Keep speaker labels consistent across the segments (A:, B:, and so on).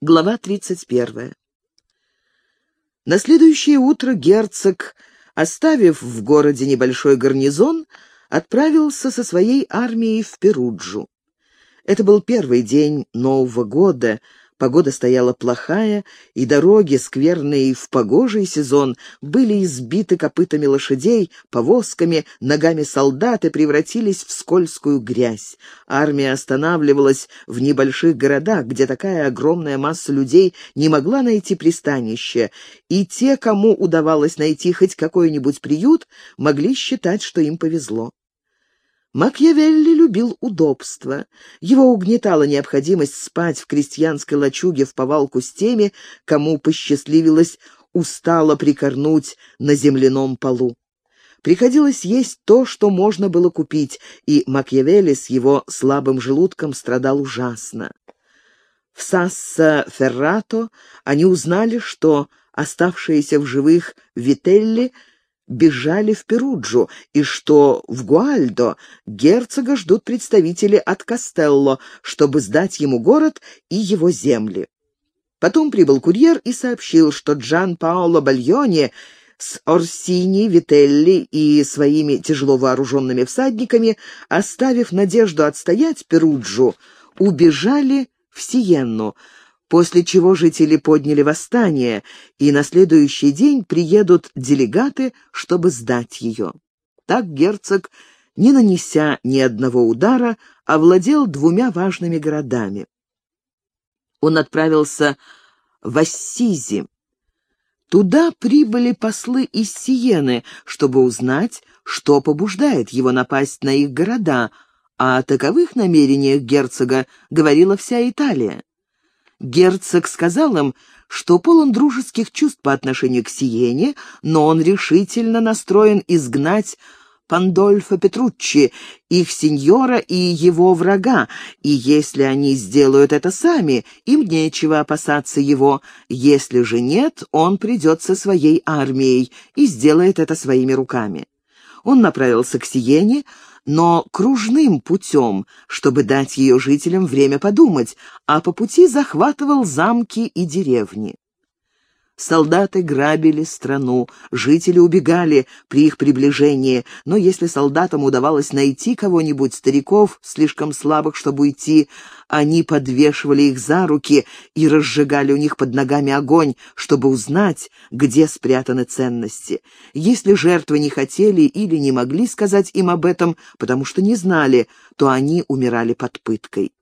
A: Глава 31. На следующее утро герцог, оставив в городе небольшой гарнизон, отправился со своей армией в Перуджу. Это был первый день Нового года, погода стояла плохая, и дороги, скверные в погожий сезон, были избиты копытами лошадей, повозками, ногами солдат и превратились в скользкую грязь. Армия останавливалась в небольших городах, где такая огромная масса людей не могла найти пристанище, и те, кому удавалось найти хоть какой-нибудь приют, могли считать, что им повезло. Макиавелли любил удобство. Его угнетала необходимость спать в крестьянской лачуге вповалку с теми, кому посчастливилось устало прикорнуть на земляном полу. Приходилось есть то, что можно было купить, и Макиавелли с его слабым желудком страдал ужасно. В Сасса-Феррато они узнали, что оставшиеся в живых Вителли бежали в Перуджу, и что в Гуальдо герцога ждут представители от Кастелло, чтобы сдать ему город и его земли. Потом прибыл курьер и сообщил, что Джан-Паоло Бальоне с Орсини, Вителли и своими тяжело вооруженными всадниками, оставив надежду отстоять Перуджу, убежали в Сиенну, после чего жители подняли восстание, и на следующий день приедут делегаты, чтобы сдать ее. Так герцог, не нанеся ни одного удара, овладел двумя важными городами. Он отправился в Ассизи. Туда прибыли послы из Сиены, чтобы узнать, что побуждает его напасть на их города, а о таковых намерениях герцога говорила вся Италия. Герцог сказал им, что полон дружеских чувств по отношению к Сиене, но он решительно настроен изгнать Пандольфо Петруччи, их сеньора и его врага, и если они сделают это сами, им нечего опасаться его, если же нет, он придет со своей армией и сделает это своими руками. Он направился к Сиене, но кружным путем, чтобы дать ее жителям время подумать, а по пути захватывал замки и деревни. Солдаты грабили страну, жители убегали при их приближении, но если солдатам удавалось найти кого-нибудь, стариков, слишком слабых, чтобы уйти, они подвешивали их за руки и разжигали у них под ногами огонь, чтобы узнать, где спрятаны ценности. Если жертвы не хотели или не могли сказать им об этом, потому что не знали, то они умирали под пыткой.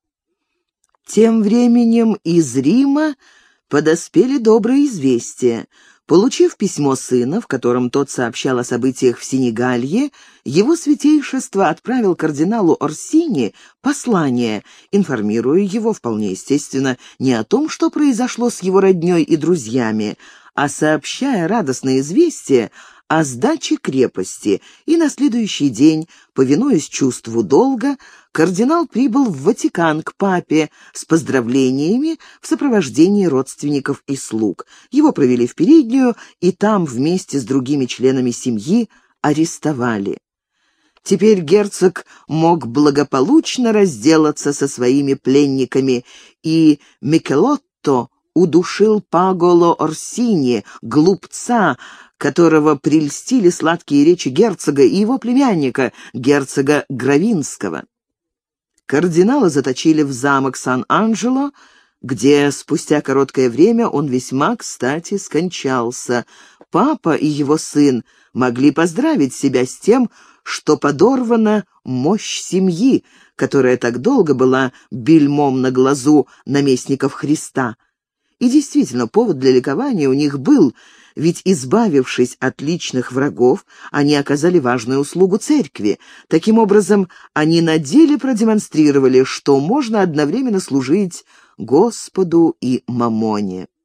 A: Тем временем из Рима подоспели добрые известия. Получив письмо сына, в котором тот сообщал о событиях в Сенегалье, его святейшество отправил кардиналу Орсини послание, информируя его, вполне естественно, не о том, что произошло с его роднёй и друзьями, а сообщая радостное известие о сдаче крепости, и на следующий день, повинуясь чувству долга, кардинал прибыл в Ватикан к папе с поздравлениями в сопровождении родственников и слуг. Его провели в переднюю, и там вместе с другими членами семьи арестовали. Теперь герцог мог благополучно разделаться со своими пленниками, и Микелотто удушил Паголо Орсини, глупца, которого прельстили сладкие речи герцога и его племянника, герцога Гравинского. Кардинала заточили в замок Сан-Анджело, где спустя короткое время он весьма кстати скончался. Папа и его сын могли поздравить себя с тем, что подорвана мощь семьи, которая так долго была бельмом на глазу наместников Христа. И действительно, повод для ликования у них был, ведь, избавившись от личных врагов, они оказали важную услугу церкви. Таким образом, они на деле продемонстрировали, что можно одновременно служить Господу и Мамоне.